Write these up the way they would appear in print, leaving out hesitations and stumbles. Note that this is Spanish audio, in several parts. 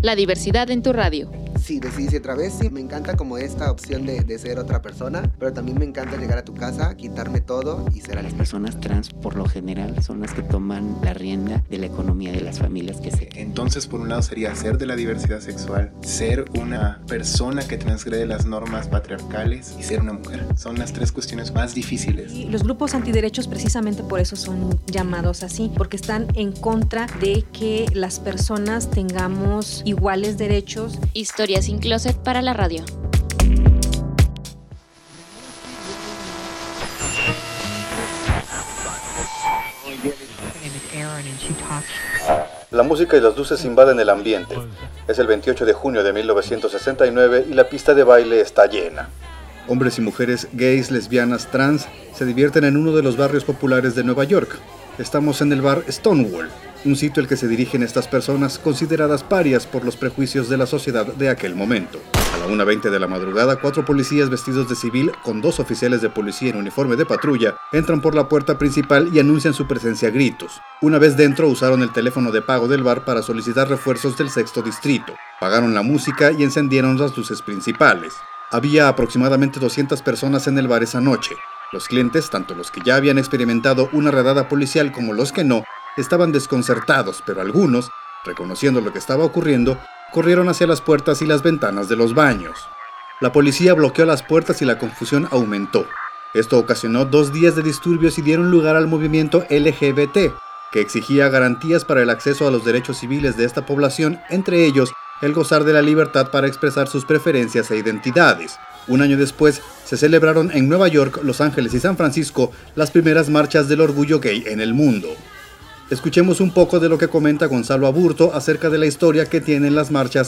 La diversidad en tu radio. Sí, decidí travesti. Me encanta como esta opción de ser otra persona, pero también me encanta llegar a tu casa, quitarme todo y ser Las personas trans, por lo general, son las que toman la rienda de la economía de las familias que se... Entonces, por un lado sería ser de la diversidad sexual, ser una persona que transgrede las normas patriarcales y ser una mujer. Son las tres cuestiones más difíciles. Y los grupos antiderechos precisamente por eso son llamados así, porque están en contra de que las personas tengamos iguales derechos. Historia sin closet para la radio. La música y las luces invaden el ambiente. Es el 28 de junio de 1969 y la pista de baile está llena. Hombres y mujeres gays, lesbianas, trans se divierten en uno de los barrios populares de Nueva York. Estamos en el bar Stonewall, un sitio al que se dirigen estas personas consideradas parias por los prejuicios de la sociedad de aquel momento. A la 1:20 de la madrugada, 4 policías vestidos de civil con 2 oficiales de policía en uniforme de patrulla entran por la puerta principal y anuncian su presencia a gritos. Una vez dentro, usaron el teléfono de pago del bar para solicitar refuerzos del sexto distrito. Pagaron la música y encendieron las luces principales. Había aproximadamente 200 personas en el bar esa noche. Los clientes, tanto los que ya habían experimentado una redada policial como los que no, estaban desconcertados, pero algunos, reconociendo lo que estaba ocurriendo, corrieron hacia las puertas y las ventanas de los baños. La policía bloqueó las puertas y la confusión aumentó. Esto ocasionó 2 días de disturbios y dieron lugar al movimiento LGBT, que exigía garantías para el acceso a los derechos civiles de esta población, entre ellos el gozar de la libertad para expresar sus preferencias e identidades. Un año después, se celebraron en Nueva York, Los Ángeles y San Francisco las primeras marchas del orgullo gay en el mundo. Escuchemos un poco de lo que comenta Gonzalo Aburto acerca de la historia que tienen las marchas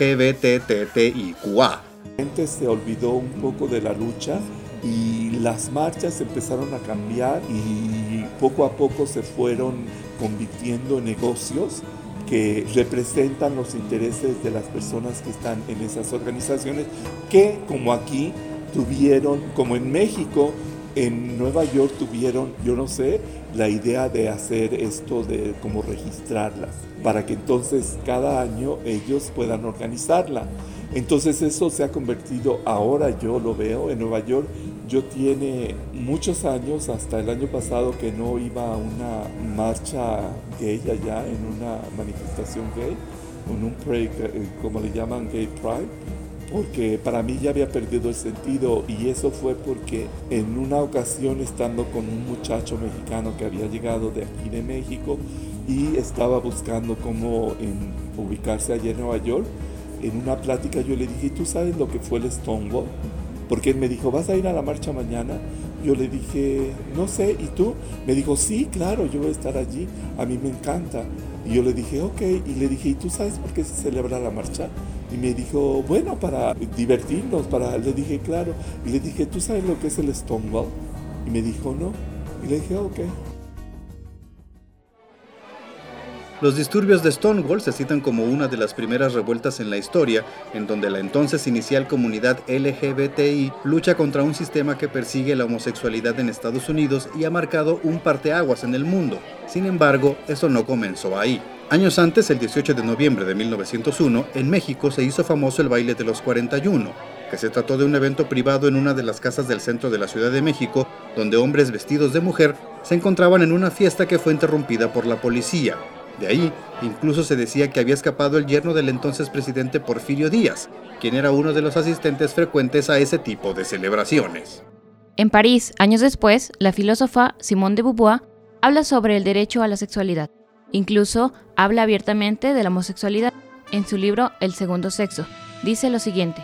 LGBTTIQA. La gente se olvidó un poco de la lucha y las marchas empezaron a cambiar y poco a poco se fueron convirtiendo en negocios que representan los intereses de las personas que están en esas organizaciones, que como aquí tuvieron, como en México, en Nueva York tuvieron, yo no sé, la idea de hacer esto de como registrarlas, para que entonces cada año ellos puedan organizarla. Entonces eso se ha convertido, ahora yo lo veo en Nueva York, yo tiene muchos años, hasta el año pasado, que no iba a una marcha gay allá, en una manifestación gay, en un parade, como le llaman, Gay Pride, porque para mí ya había perdido el sentido, y eso fue porque en una ocasión, estando con un muchacho mexicano que había llegado de aquí de México y estaba buscando cómo ubicarse allá en Nueva York, en una plática yo le dije, ¿tú sabes lo que fue el Stonewall? Porque él me dijo, ¿vas a ir a la marcha mañana? Yo le dije, no sé, ¿y tú? Me dijo, sí, claro, yo voy a estar allí, a mí me encanta. Y yo le dije, ok, y le dije, ¿y tú sabes por qué se celebra la marcha? Y me dijo, bueno, para divertirnos, le dije, claro. Y le dije, ¿tú sabes lo que es el Stonewall? Y me dijo, no. Y le dije, ok. Los disturbios de Stonewall se citan como una de las primeras revueltas en la historia, en donde la entonces inicial comunidad LGBTI lucha contra un sistema que persigue la homosexualidad en Estados Unidos y ha marcado un parteaguas en el mundo. Sin embargo, eso no comenzó ahí. Años antes, el 18 de noviembre de 1901, en México se hizo famoso el baile de los 41, que se trató de un evento privado en una de las casas del centro de la Ciudad de México, donde hombres vestidos de mujer se encontraban en una fiesta que fue interrumpida por la policía. De ahí, incluso se decía que había escapado el yerno del entonces presidente Porfirio Díaz, quien era uno de los asistentes frecuentes a ese tipo de celebraciones. En París, años después, la filósofa Simone de Beauvoir habla sobre el derecho a la sexualidad. Incluso habla abiertamente de la homosexualidad. En su libro El segundo sexo, dice lo siguiente.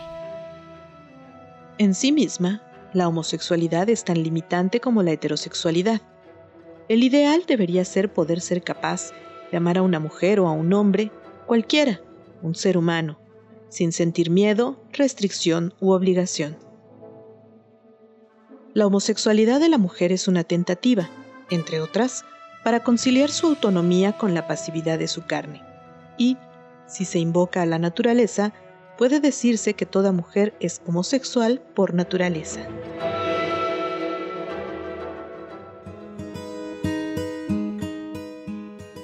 En sí misma, la homosexualidad es tan limitante como la heterosexualidad. El ideal debería ser poder ser capaz de amar a una mujer o a un hombre, cualquiera, un ser humano, sin sentir miedo, restricción u obligación. La homosexualidad de la mujer es una tentativa, entre otras, para conciliar su autonomía con la pasividad de su carne. Y, si se invoca a la naturaleza, puede decirse que toda mujer es homosexual por naturaleza.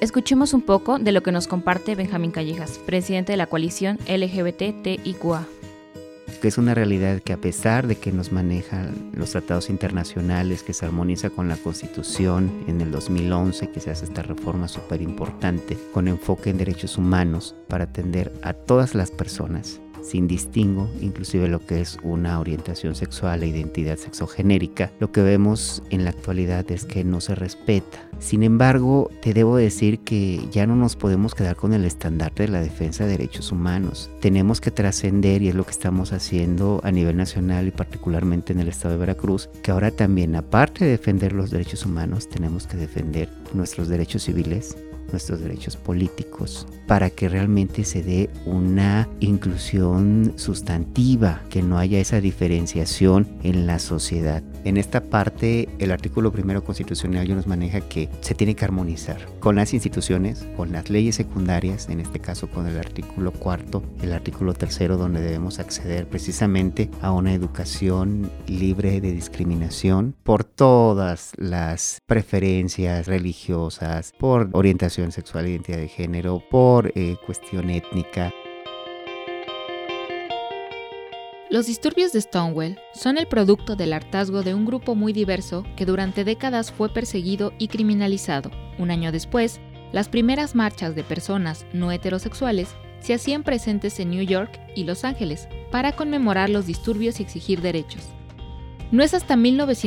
escuchemos un poco de lo que nos comparte Benjamín Callejas, presidente de la coalición LGBTIQA. Que es una realidad que, a pesar de que nos manejan los tratados internacionales, que se armoniza con la Constitución en el 2011, que se hace esta reforma súper importante con enfoque en derechos humanos para atender a todas las personas sin distingo, inclusive lo que es una orientación sexual e identidad sexogenérica, lo que vemos en la actualidad es que no se respeta. Sin embargo, te debo decir que ya no nos podemos quedar con el estandarte de la defensa de derechos humanos. Tenemos que trascender, y es lo que estamos haciendo a nivel nacional y particularmente en el estado de Veracruz, que ahora también, aparte de defender los derechos humanos, tenemos que defender nuestros derechos civiles, nuestros derechos políticos, para que realmente se dé una inclusión sustantiva, que no haya esa diferenciación en la sociedad. En esta parte, el artículo 1 constitucional ya nos maneja que se tiene que armonizar con las instituciones, con las leyes secundarias, en este caso con el artículo 4, el artículo 3, donde debemos acceder precisamente a una educación libre de discriminación por todas las preferencias religiosas, por orientación sexual, identidad de género, por cuestión étnica. Los disturbios de Stonewall son el producto del hartazgo de un grupo muy diverso que durante décadas fue perseguido y criminalizado. Un año después, las primeras marchas de personas no heterosexuales se hacían presentes en New York y Los Ángeles para conmemorar los disturbios y exigir derechos. No es hasta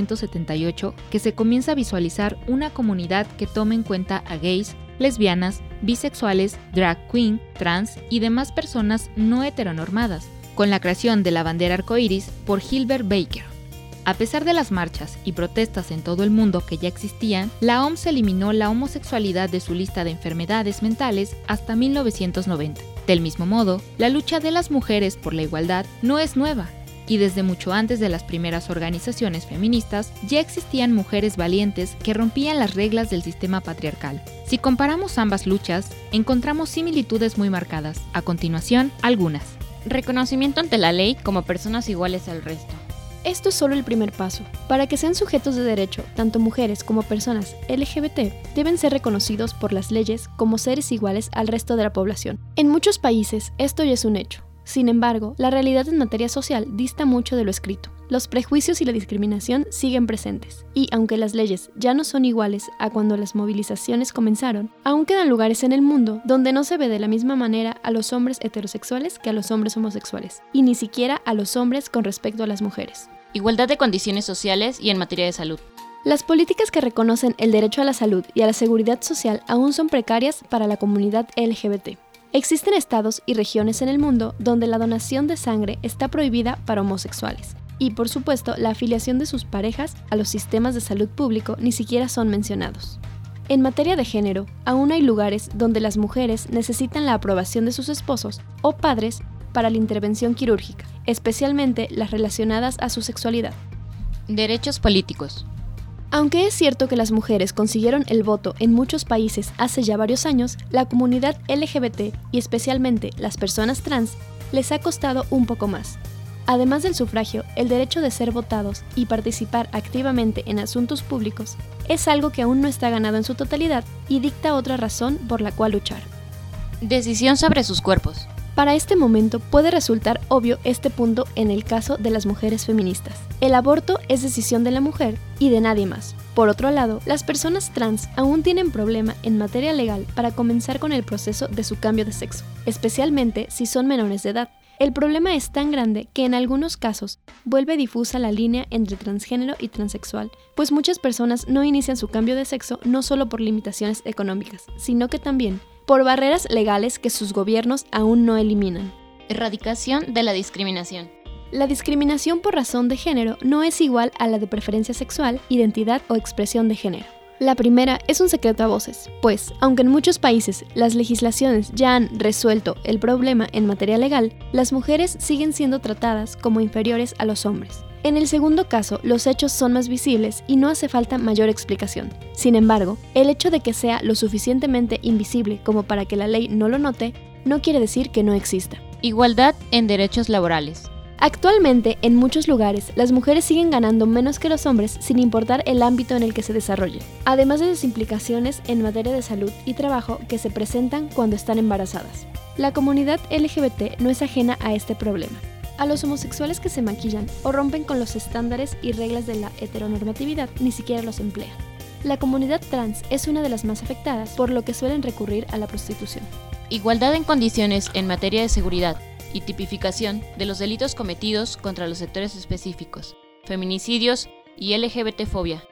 1978 que se comienza a visualizar una comunidad que tome en cuenta a gays, lesbianas, bisexuales, drag queen, trans y demás personas no heteronormadas, con la creación de la bandera arcoíris por Gilbert Baker. A pesar de las marchas y protestas en todo el mundo que ya existían, la OMS eliminó la homosexualidad de su lista de enfermedades mentales hasta 1990. Del mismo modo, la lucha de las mujeres por la igualdad no es nueva, y desde mucho antes de las primeras organizaciones feministas ya existían mujeres valientes que rompían las reglas del sistema patriarcal. Si comparamos ambas luchas, encontramos similitudes muy marcadas. A continuación, algunas. Reconocimiento ante la ley como personas iguales al resto. Esto es solo el primer paso. Para que sean sujetos de derecho, tanto mujeres como personas LGBT deben ser reconocidos por las leyes como seres iguales al resto de la población. En muchos países esto ya es un hecho. Sin embargo, la realidad en materia social dista mucho de lo escrito. Los prejuicios y la discriminación siguen presentes, y aunque las leyes ya no son iguales a cuando las movilizaciones comenzaron, aún quedan lugares en el mundo donde no se ve de la misma manera a los hombres heterosexuales que a los hombres homosexuales, y ni siquiera a los hombres con respecto a las mujeres. Igualdad de condiciones sociales y en materia de salud. Las políticas que reconocen el derecho a la salud y a la seguridad social aún son precarias para la comunidad LGBT. Existen estados y regiones en el mundo donde la donación de sangre está prohibida para homosexuales. Y por supuesto, la afiliación de sus parejas a los sistemas de salud público ni siquiera son mencionados. En materia de género, aún hay lugares donde las mujeres necesitan la aprobación de sus esposos o padres para la intervención quirúrgica, especialmente las relacionadas a su sexualidad. Derechos políticos. Aunque es cierto que las mujeres consiguieron el voto en muchos países hace ya varios años, la comunidad LGBT y especialmente las personas trans les ha costado un poco más. Además del sufragio, el derecho de ser votados y participar activamente en asuntos públicos es algo que aún no está ganado en su totalidad y dicta otra razón por la cual luchar. Decisión sobre sus cuerpos. Para este momento puede resultar obvio este punto en el caso de las mujeres feministas. El aborto es decisión de la mujer y de nadie más. Por otro lado, las personas trans aún tienen problema en materia legal para comenzar con el proceso de su cambio de sexo, especialmente si son menores de edad. El problema es tan grande que en algunos casos vuelve difusa la línea entre transgénero y transexual, pues muchas personas no inician su cambio de sexo no solo por limitaciones económicas, sino que también por barreras legales que sus gobiernos aún no eliminan. Erradicación de la discriminación. La discriminación por razón de género no es igual a la de preferencia sexual, identidad o expresión de género. La primera es un secreto a voces, pues, aunque en muchos países las legislaciones ya han resuelto el problema en materia legal, las mujeres siguen siendo tratadas como inferiores a los hombres. En el segundo caso, los hechos son más visibles y no hace falta mayor explicación. Sin embargo, el hecho de que sea lo suficientemente invisible como para que la ley no lo note, no quiere decir que no exista. Igualdad en derechos laborales. Actualmente, en muchos lugares, las mujeres siguen ganando menos que los hombres sin importar el ámbito en el que se desarrollen, además de las implicaciones en materia de salud y trabajo que se presentan cuando están embarazadas. La comunidad LGBT no es ajena a este problema. A los homosexuales que se maquillan o rompen con los estándares y reglas de la heteronormatividad ni siquiera los emplean. La comunidad trans es una de las más afectadas, por lo que suelen recurrir a la prostitución. Igualdad en condiciones en materia de seguridad y tipificación de los delitos cometidos contra los sectores específicos, feminicidios y LGBT-fobia.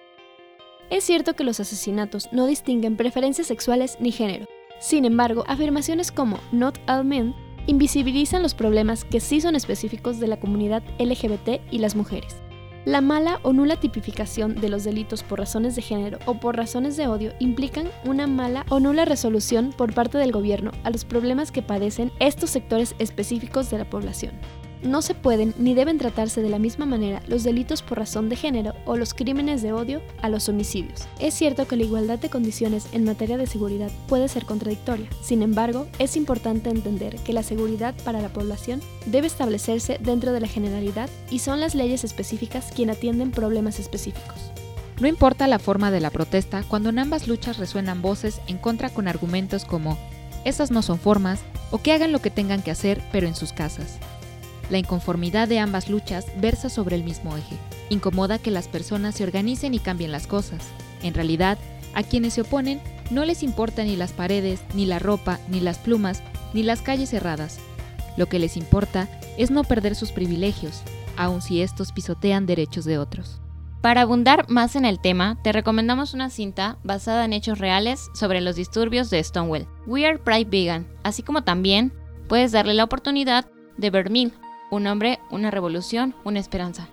Es cierto que los asesinatos no distinguen preferencias sexuales ni género. Sin embargo, afirmaciones como "not all men" invisibilizan los problemas que sí son específicos de la comunidad LGBT y las mujeres. La mala o nula tipificación de los delitos por razones de género o por razones de odio implican una mala o nula resolución por parte del gobierno a los problemas que padecen estos sectores específicos de la población. No se pueden ni deben tratarse de la misma manera los delitos por razón de género o los crímenes de odio a los homicidios. Es cierto que la igualdad de condiciones en materia de seguridad puede ser contradictoria. Sin embargo, es importante entender que la seguridad para la población debe establecerse dentro de la generalidad y son las leyes específicas quienes atienden problemas específicos. No importa la forma de la protesta cuando en ambas luchas resuenan voces en contra con argumentos como "esas no son formas" o que hagan lo que tengan que hacer pero en sus casas. La inconformidad de ambas luchas versa sobre el mismo eje. Incomoda que las personas se organicen y cambien las cosas. En realidad, a quienes se oponen no les importan ni las paredes, ni la ropa, ni las plumas, ni las calles cerradas. Lo que les importa es no perder sus privilegios, aun si estos pisotean derechos de otros. Para abundar más en el tema, te recomendamos una cinta basada en hechos reales sobre los disturbios de Stonewall, We Are Pride Vegan, así como también puedes darle la oportunidad de Vermeil, Un hombre, una revolución, una esperanza.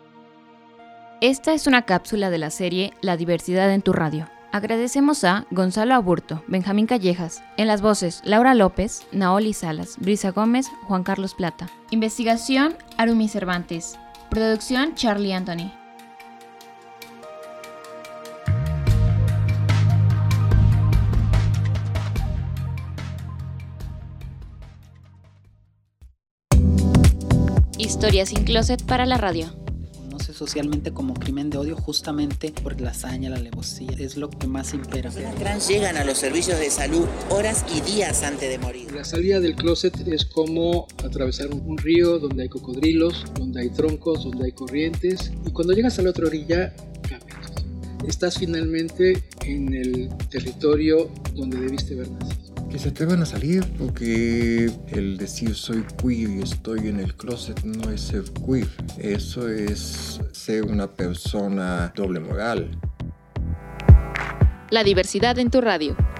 Esta es una cápsula de la serie La diversidad en tu radio. Agradecemos a Gonzalo Aburto, Benjamín Callejas, en las voces Laura López, Naoli Salas, Brisa Gómez, Juan Carlos Plata. Investigación Arumi Cervantes. Producción Charlie Anthony. Historias sin closet para la radio. Conoce socialmente como crimen de odio justamente por la hazaña, la alevosía, es lo que más impera. Las trans llegan a los servicios de salud horas y días antes de morir. La salida del closet es como atravesar un río donde hay cocodrilos, donde hay troncos, donde hay corrientes, y cuando llegas a la otra orilla cambias. Estás finalmente en el territorio donde debiste haber nacido. Que se atrevan a salir, porque el decir soy queer y estoy en el closet no es ser queer, eso es ser una persona doble moral. La diversidad en tu radio.